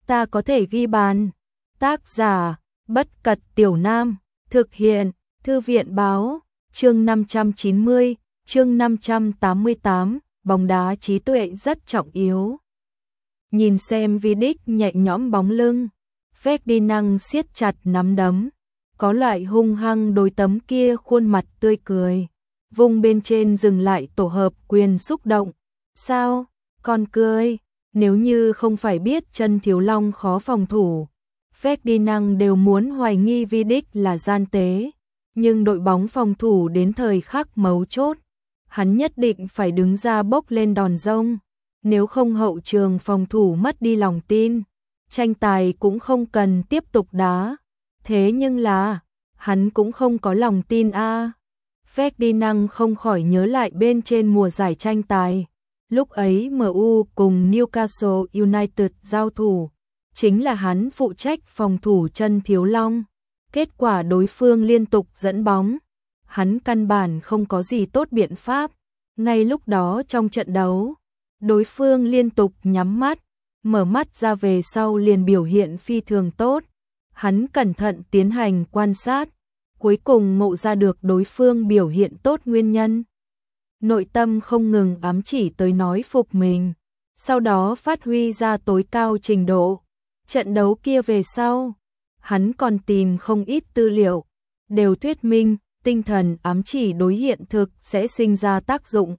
ta có thể ghi bàn. Tác giả, Bất Cật Tiểu Nam, thực hiện, Thư viện báo, chương 590, chương 588, bóng đá trí tuệ rất trọng yếu. Nhìn xem Vidic nhẹ nhõm bóng lưng, Ferdinand siết chặt nắm đấm, có loại hung hăng đối tấm kia khuôn mặt tươi cười, vùng bên trên dừng lại tổ hợp quyền xúc động. Sao, còn cười, nếu như không phải biết chân Thiếu Long khó phòng thủ, Ferdinand đều muốn hoài nghi Vidic là gian tế, nhưng đội bóng phòng thủ đến thời khắc mấu chốt, hắn nhất định phải đứng ra bốc lên đòn rông, nếu không hậu trường phòng thủ mất đi lòng tin, tranh tài cũng không cần tiếp tục đá. Thế nhưng là, hắn cũng không có lòng tin a. Ferdinand không khỏi nhớ lại bên trên mùa giải tranh tài, lúc ấy MU cùng Newcastle United giao thủ, chính là hắn phụ trách phòng thủ chân Thiếu Long, kết quả đối phương liên tục dẫn bóng, hắn căn bản không có gì tốt biện pháp, ngay lúc đó trong trận đấu, đối phương liên tục nhắm mắt, mở mắt ra về sau liền biểu hiện phi thường tốt, hắn cẩn thận tiến hành quan sát, cuối cùng ngộ ra được đối phương biểu hiện tốt nguyên nhân. Nội tâm không ngừng ám chỉ tới nói phục mình, sau đó phát huy ra tối cao trình độ. Trận đấu kia về sau, hắn còn tìm không ít tư liệu, đều thuyết minh tinh thần ám chỉ đối hiện thực sẽ sinh ra tác dụng.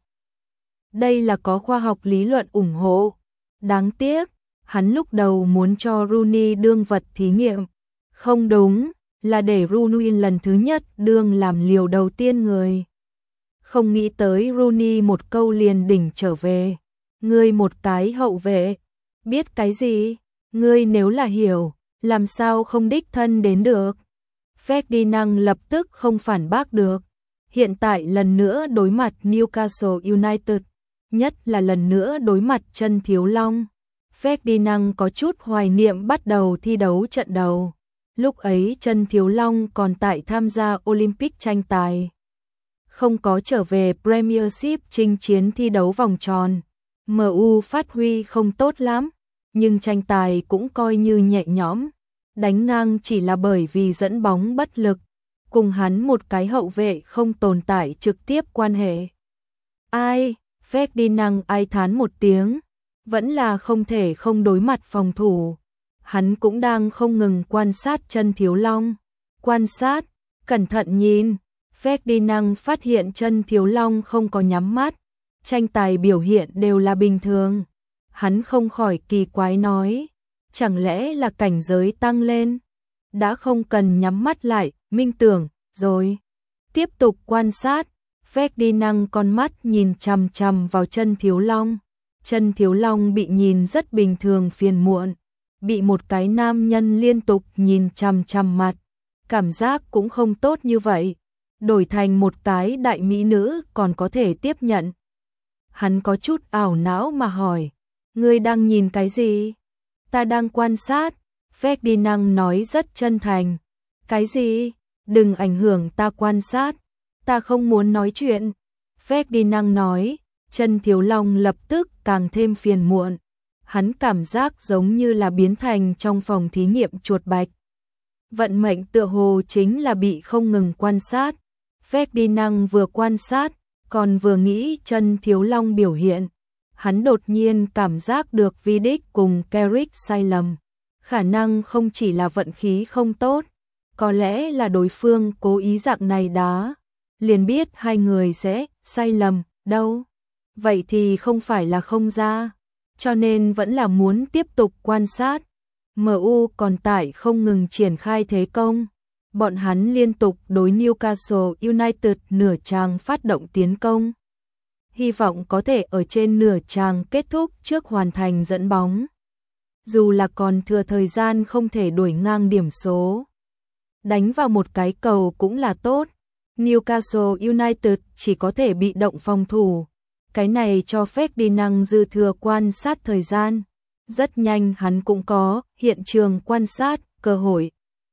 Đây là có khoa học lý luận ủng hộ. Đáng tiếc, hắn lúc đầu muốn cho Rooney đương vật thí nghiệm. Không đúng, là để Rooney lần thứ nhất đương làm liều đầu tiên người. Không nghĩ tới Rooney một câu liền đỉnh trở về. Ngươi một cái hậu vệ, biết cái gì? Ngươi nếu là hiểu, làm sao không đích thân đến được? Ferdinand lập tức không phản bác được. Hiện tại lần nữa đối mặt Newcastle United, nhất là lần nữa đối mặt chân Thiếu Long. Ferdinand có chút hoài niệm bắt đầu thi đấu trận đầu. Lúc ấy chân Thiếu Long còn tại tham gia Olympic tranh tài. Không có trở về Premiership chinh chiến thi đấu vòng tròn. MU phát huy không tốt lắm, nhưng tranh tài cũng coi như nhẹ nhõm. Đánh ngang chỉ là bởi vì dẫn bóng bất lực, cùng hắn một cái hậu vệ không tồn tại trực tiếp quan hệ. Ai, Ferdinand ai thán một tiếng, vẫn là không thể không đối mặt phòng thủ. Hắn cũng đang không ngừng quan sát chân Thiếu Long. Quan sát, cẩn thận nhìn, Ferdinand phát hiện chân Thiếu Long không có nhắm mắt, tranh tài biểu hiện đều là bình thường. Hắn không khỏi kỳ quái nói, chẳng lẽ là cảnh giới tăng lên, đã không cần nhắm mắt lại, minh tưởng, rồi. Tiếp tục quan sát, Ferdinand con mắt nhìn chằm chằm vào chân Thiếu Long. Chân Thiếu Long bị nhìn rất bình thường phiền muộn, bị một cái nam nhân liên tục nhìn chằm chằm mặt, cảm giác cũng không tốt như vậy, đổi thành một cái đại mỹ nữ còn có thể tiếp nhận. Hắn có chút ảo não mà hỏi, ngươi đang nhìn cái gì? Ta đang quan sát, Ferdinand nói rất chân thành. Cái gì? Đừng ảnh hưởng ta quan sát, ta không muốn nói chuyện. Ferdinand nói, chân Thiếu Long lập tức càng thêm phiền muộn. Hắn cảm giác giống như là biến thành trong phòng thí nghiệm chuột bạch. Vận mệnh tựa hồ chính là bị không ngừng quan sát. Ferdinand vừa quan sát, còn vừa nghĩ chân Thiếu Long biểu hiện. Hắn đột nhiên cảm giác được Vidic cùng Carrick sai lầm. Khả năng không chỉ là vận khí không tốt, có lẽ là đối phương cố ý dạng này đá. Liền biết hai người sẽ sai lầm, đâu. Vậy thì không phải là không ra. Cho nên vẫn là muốn tiếp tục quan sát. MU còn tại không ngừng triển khai thế công. Bọn hắn liên tục đối Newcastle United nửa chàng phát động tiến công. Hy vọng có thể ở trên nửa chàng kết thúc trước hoàn thành dẫn bóng. Dù là còn thừa thời gian không thể đuổi ngang điểm số. Đánh vào một cái cầu cũng là tốt. Newcastle United chỉ có thể bị động phòng thủ. Cái này cho Ferdinand dư thừa quan sát thời gian. Rất nhanh hắn cũng có hiện trường quan sát cơ hội.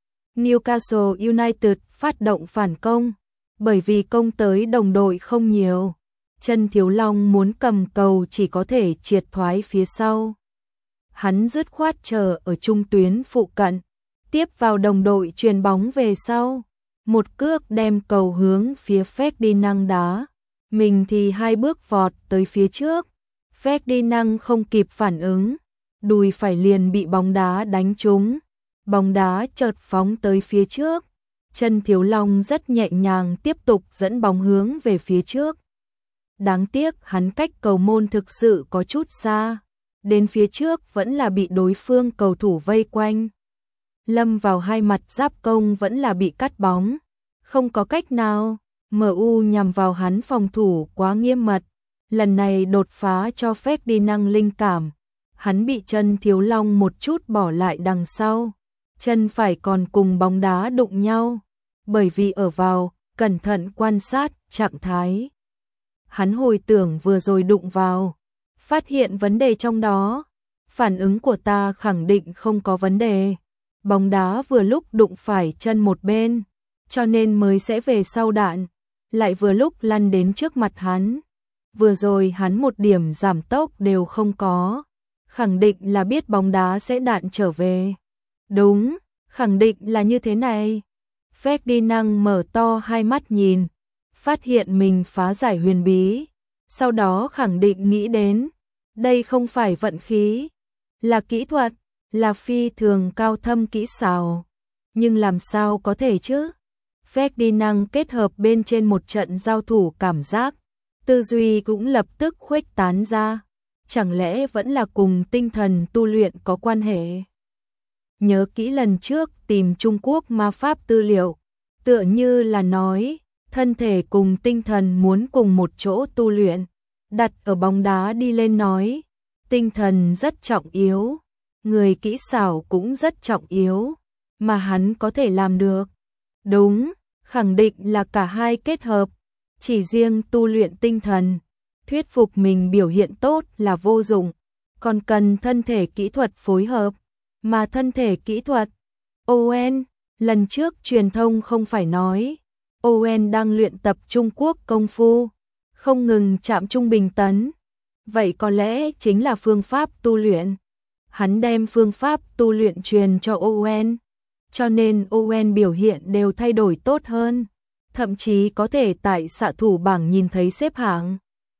Newcastle United phát động phản công. Bởi vì công tới đồng đội không nhiều, chân Thiếu Long muốn cầm cầu chỉ có thể triệt thoái phía sau. hắn dứt khoát chờ ở trung tuyến phụ cận, tiếp vào đồng đội chuyền bóng về sau, một cước đem cầu hướng phía Ferdinand đá, mình thì hai bước vọt tới phía trước, Ferdinand không kịp phản ứng, đùi phải liền bị bóng đá đánh trúng, bóng đá chợt phóng tới phía trước, chân Thiếu Long rất nhẹ nhàng tiếp tục dẫn bóng hướng về phía trước. Đáng tiếc hắn cách cầu môn thực sự có chút xa, đến phía trước vẫn là bị đối phương cầu thủ vây quanh. Lâm vào hai mặt giáp công vẫn là bị cắt bóng, không có cách nào, MU nhằm vào hắn phòng thủ quá nghiêm mật, lần này đột phá cho phép đi năng linh cảm, hắn bị chân Thiếu Long một chút bỏ lại đằng sau, chân phải còn cùng bóng đá đụng nhau, bởi vì ở vào, cẩn thận quan sát trạng thái. Hắn hồi tưởng vừa rồi đụng vào, phát hiện vấn đề trong đó, phản ứng của ta khẳng định không có vấn đề. Bóng đá vừa lúc đụng phải chân một bên, cho nên mới sẽ về sau đạn, lại vừa lúc lăn đến trước mặt hắn. Vừa rồi hắn một điểm giảm tốc đều không có, khẳng định là biết bóng đá sẽ đạn trở về. Đúng, khẳng định là như thế này. Ferdinand mở to hai mắt nhìn, phát hiện mình phá giải huyền bí, sau đó khẳng định nghĩ đến, đây không phải vận khí, là kỹ thuật, là phi thường cao thâm kỹ xảo. Nhưng làm sao có thể chứ? Ferdinand kết hợp bên trên một trận giao thủ cảm giác, tư duy cũng lập tức khuếch tán ra. Chẳng lẽ vẫn là cùng tinh thần tu luyện có quan hệ? Nhớ kỹ lần trước tìm Trung Quốc ma pháp tư liệu, tựa như là nói, thân thể cùng tinh thần muốn cùng một chỗ tu luyện, đặt ở bóng đá đi lên nói, tinh thần rất trọng yếu, người kỹ xảo cũng rất trọng yếu, mà hắn có thể làm được. Đúng, khẳng định là cả hai kết hợp, chỉ riêng tu luyện tinh thần, thuyết phục mình biểu hiện tốt là vô dụng, còn cần thân thể kỹ thuật phối hợp, mà thân thể kỹ thuật. Owen, lần trước truyền thông không phải nói, Owen đang luyện tập Trung Quốc công phu, không ngừng chạm trung bình tấn. Vậy có lẽ chính là phương pháp tu luyện. Hắn đem phương pháp tu luyện truyền cho Owen, cho nên Owen biểu hiện đều thay đổi tốt hơn, thậm chí có thể tại xạ thủ bảng nhìn thấy xếp hạng.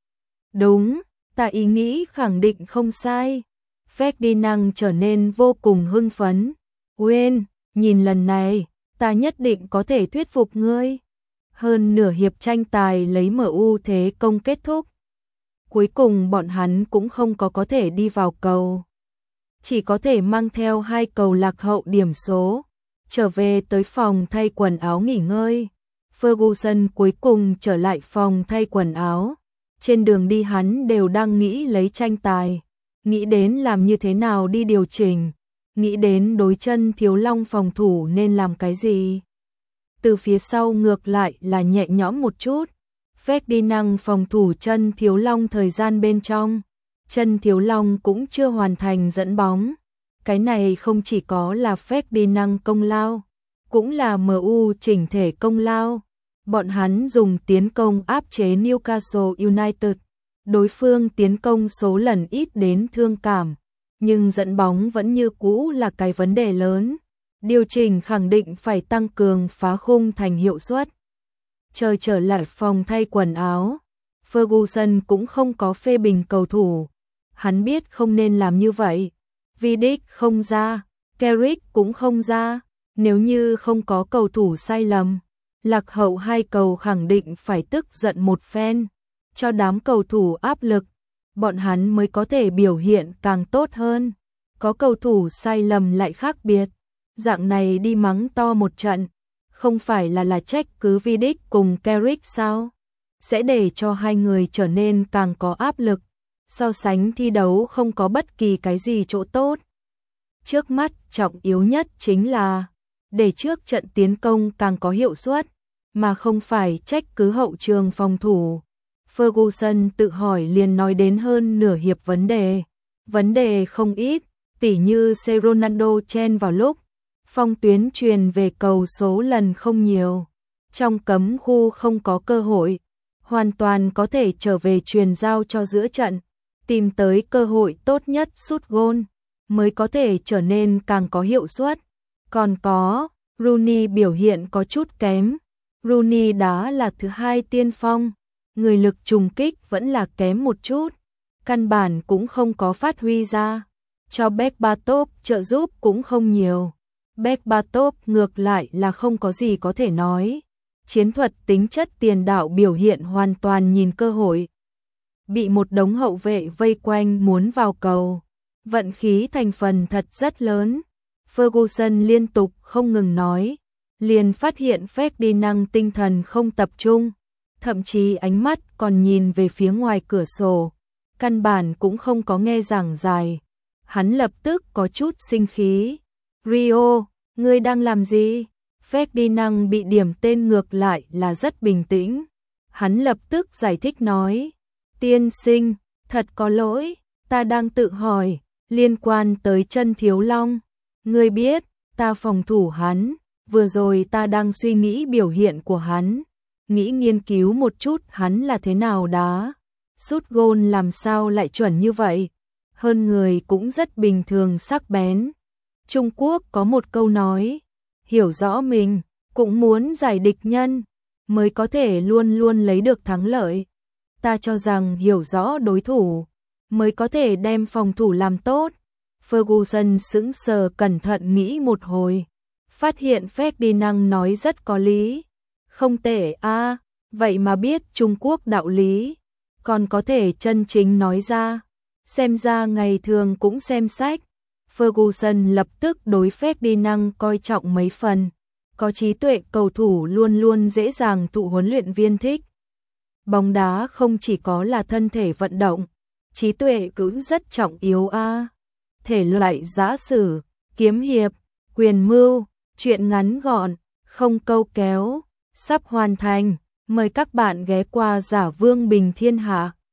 Đúng, ta ý nghĩ khẳng định không sai. Ferdinand trở nên vô cùng hưng phấn. Owen, nhìn lần này, ta nhất định có thể thuyết phục ngươi. Hơn nửa hiệp tranh tài lấy MU thế công kết thúc. Cuối cùng bọn hắn cũng không có thể đi vào cầu. Chỉ có thể mang theo hai cầu lạc hậu điểm số, trở về tới phòng thay quần áo nghỉ ngơi. Ferguson cuối cùng trở lại phòng thay quần áo. Trên đường đi hắn đều đang nghĩ lấy tranh tài, nghĩ đến làm như thế nào đi điều chỉnh, nghĩ đến đối chân Thiếu Long phòng thủ nên làm cái gì. Từ phía sau ngược lại là nhẹ nhõm một chút. Ferdinand phòng thủ chân Thiếu Long thời gian bên trong, chân Thiếu Long cũng chưa hoàn thành dẫn bóng. Cái này không chỉ có là Ferdinand công lao, cũng là MU chỉnh thể công lao. Bọn hắn dùng tiến công áp chế Newcastle United, đối phương tiến công số lần ít đến thương cảm, nhưng dẫn bóng vẫn như cũ là cái vấn đề lớn. Điều chỉnh khẳng định phải tăng cường phá khung thành hiệu suất. Chờ trở lại phòng thay quần áo, Ferguson cũng không có phê bình cầu thủ. Hắn biết không nên làm như vậy. Vidic không ra, Carrick cũng không ra. Nếu như không có cầu thủ sai lầm, lạc hậu hai cầu khẳng định phải tức giận một phen, cho đám cầu thủ áp lực, bọn hắn mới có thể biểu hiện càng tốt hơn. Có cầu thủ sai lầm lại khác biệt, dạng này đi mắng to một trận, không phải là trách cứ Vidic cùng Carrick sao? Sẽ để cho hai người trở nên càng có áp lực, so sánh thi đấu không có bất kỳ cái gì chỗ tốt. Trước mắt trọng yếu nhất chính là để trước trận tiến công càng có hiệu suất, mà không phải trách cứ hậu trường phòng thủ. Ferguson tự hỏi liền nói đến hơn nửa hiệp vấn đề không ít, tỉ như Ronaldo chen vào lúc phong tuyến truyền về cầu số lần không nhiều, trong cấm khu không có cơ hội, hoàn toàn có thể trở về truyền giao cho giữa trận, tìm tới cơ hội tốt nhất sút gôn. mới có thể trở nên càng có hiệu suất. Còn có, Rooney biểu hiện có chút kém. Rooney đá là thứ hai tiên phong, người lực trùng kích vẫn là kém một chút, căn bản cũng không có phát huy ra. Cho Berbatov trợ giúp cũng không nhiều. Berbatov ngược lại là không có gì có thể nói. Chiến thuật tính chất tiền đạo biểu hiện hoàn toàn nhìn cơ hội. Bị một đống hậu vệ vây quanh muốn vào cầu. Vận khí thành phần thật rất lớn. Ferguson liên tục không ngừng nói. Liền phát hiện Ferdinand tinh thần không tập trung. Thậm chí ánh mắt còn nhìn về phía ngoài cửa sổ. Căn bản cũng không có nghe giảng giải. Hắn lập tức có chút sinh khí. Rio, ngươi đang làm gì? Ferdinand bị điểm tên ngược lại là rất bình tĩnh. Hắn lập tức giải thích nói. Tiên sinh, thật có lỗi, ta đang tự hỏi, liên quan tới chân Thiếu Long. Ngươi biết, ta phòng thủ hắn, vừa rồi ta đang suy nghĩ biểu hiện của hắn. Nghĩ nghiên cứu một chút hắn là thế nào đá. Sút gôn làm sao lại chuẩn như vậy? Hơn người cũng rất bình thường sắc bén. Trung Quốc có một câu nói, hiểu rõ mình, cũng muốn giải địch nhân, mới có thể luôn luôn lấy được thắng lợi. Ta cho rằng hiểu rõ đối thủ, mới có thể đem phòng thủ làm tốt. Ferguson sững sờ cẩn thận nghĩ một hồi, phát hiện Ferdinand nói rất có lý. Không tệ a, vậy mà biết Trung Quốc đạo lý, còn có thể chân chính nói ra. Xem ra ngày thường cũng xem sách. Ferguson lập tức đối Ferdinand coi trọng mấy phần. Có trí tuệ cầu thủ luôn luôn dễ dàng thụ huấn luyện viên thích. Bóng đá không chỉ có là thân thể vận động, trí tuệ cũng rất trọng yếu a. Thể loại giã sử, kiếm hiệp, quyền mưu, truyện ngắn gọn, không câu kéo, sắp hoàn thành. Mời các bạn ghé qua Giả Vương Bình Thiên Hạ.